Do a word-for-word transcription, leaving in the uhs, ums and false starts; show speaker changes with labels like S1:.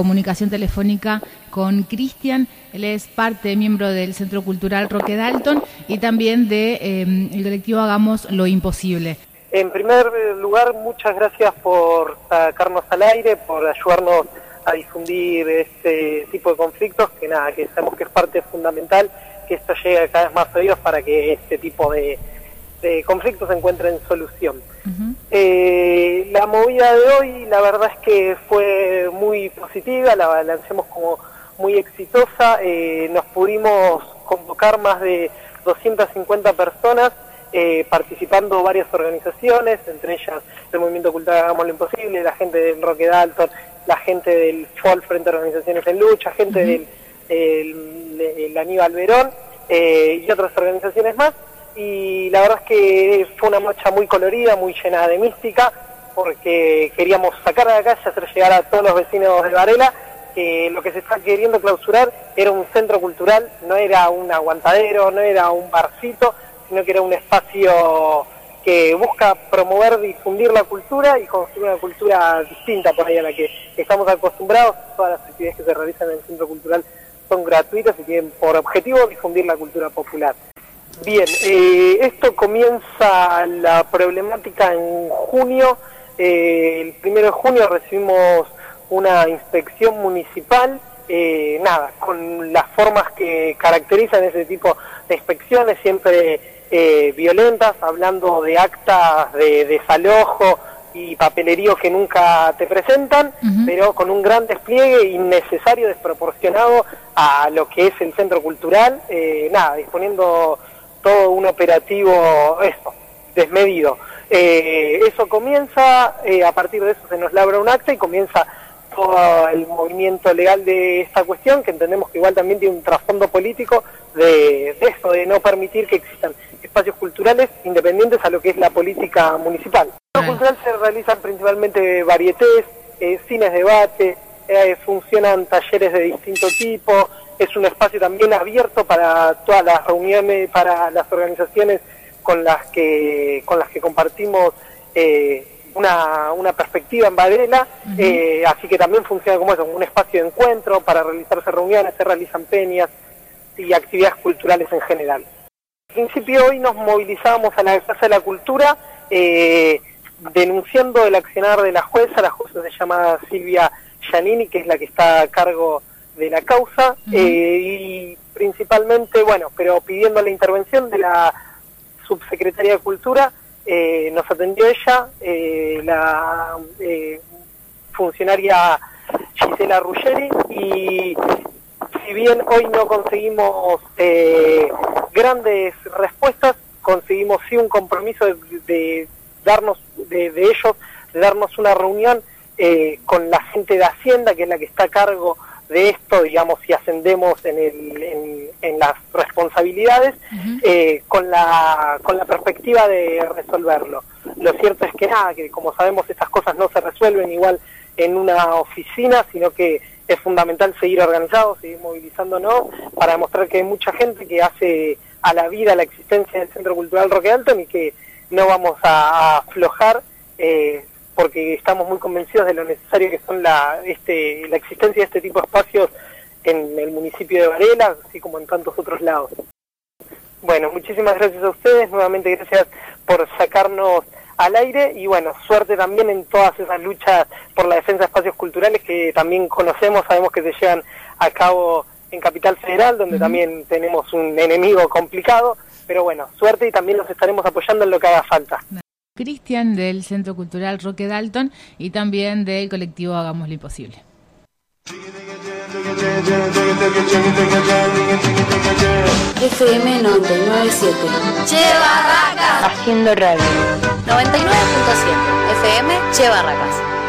S1: comunicación telefónica con Cristian. Él es parte, miembro del Centro Cultural Roque Dalton y también de eh, el colectivo Hagamos lo Imposible.
S2: En primer lugar, muchas gracias por sacarnos al aire, por ayudarnos a difundir este tipo de conflictos, que nada, que sabemos que es parte fundamental, que esto llegue a cada vez más oídos para que este tipo de, de conflictos encuentren solución. Uh-huh. Eh, la movida de hoy, la verdad es que fue muy positiva, la lancemos como muy exitosa, eh, nos pudimos convocar más de doscientas cincuenta personas, eh, participando varias organizaciones, entre ellas el Movimiento Cultural Hagamos lo Imposible, la gente del Roque Dalton, la gente del F O L, Frente a Organizaciones en Lucha, gente uh-huh. del, del, del Aníbal Verón eh, y otras organizaciones más. Y la verdad es que fue una marcha muy colorida, muy llena de mística, porque queríamos sacar a la calle, hacer llegar a todos los vecinos de Varela que lo que se está queriendo clausurar era un centro cultural, no era un aguantadero, no era un barcito, sino que era un espacio que busca promover, difundir la cultura y construir una cultura distinta por ahí a la que estamos acostumbrados. Todas las actividades que se realizan en el centro cultural son gratuitas y tienen por objetivo difundir la cultura popular. Bien, eh, esto comienza la problemática en junio. Eh, el primero de junio recibimos una inspección municipal, eh, nada, con las formas que caracterizan ese tipo de inspecciones, siempre eh, violentas, hablando de actas de desalojo y papelerío que nunca te presentan, uh-huh. pero con un gran despliegue innecesario, desproporcionado a lo que es el centro cultural, eh, nada, disponiendo todo un operativo, eso, desmedido. Eh, eso comienza, eh, a partir de eso se nos labra un acta y comienza todo el movimiento legal de esta cuestión, que entendemos que igual también tiene un trasfondo político de, de eso, de no permitir que existan espacios culturales independientes a lo que es la política municipal. En lo cultural se realizan principalmente varietés, eh, cines, debate, eh, funcionan talleres de distinto tipo, es un espacio también abierto para todas las reuniones, para las organizaciones con las que con las que compartimos eh, una, una perspectiva en Varela, uh-huh. eh, así que también funciona como eso, un espacio de encuentro para realizarse reuniones, se realizan peñas y actividades culturales en general. En principio hoy nos movilizamos a la Casa de la Cultura, eh, denunciando el accionar de la jueza, la jueza se llama Silvia Giannini, que es la que está a cargo de la causa, uh-huh. eh, y principalmente, bueno, pero pidiendo la intervención de la subsecretaría de Cultura, eh, nos atendió ella, eh, la eh, funcionaria Gisela Ruggeri, y si bien hoy no conseguimos eh, grandes respuestas, conseguimos sí un compromiso de, de darnos, de, de ellos, de darnos una reunión eh, con la gente de Hacienda, que es la que está a cargo de esto, digamos, si ascendemos en, el, en, en las responsabilidades, uh-huh. eh, con la con la perspectiva de resolverlo. Lo cierto es que nada, que como sabemos estas cosas no se resuelven igual en una oficina, sino que es fundamental seguir organizados, seguir movilizándonos para demostrar que hay mucha gente que hace a la vida la existencia del Centro Cultural Roque Dalton y que no vamos a, a aflojar, eh, porque estamos muy convencidos de lo necesario que son la este la existencia de este tipo de espacios en el municipio de Varela, así como en tantos otros lados. Bueno, muchísimas gracias a ustedes, nuevamente gracias por sacarnos al aire y bueno, suerte también en todas esas luchas por la defensa de espacios culturales que también conocemos, sabemos que se llevan a cabo en Capital Federal, donde uh-huh. también tenemos un enemigo complicado, pero bueno, suerte y también los estaremos apoyando en lo que haga falta.
S1: Cristian del Centro Cultural Roque Dalton y también del colectivo Hagamos lo Imposible.
S3: F M noventa y nueve punto siete.
S4: Che Barracas.
S3: Haciendo radio.
S4: noventa y nueve punto siete. F M Che Barracas.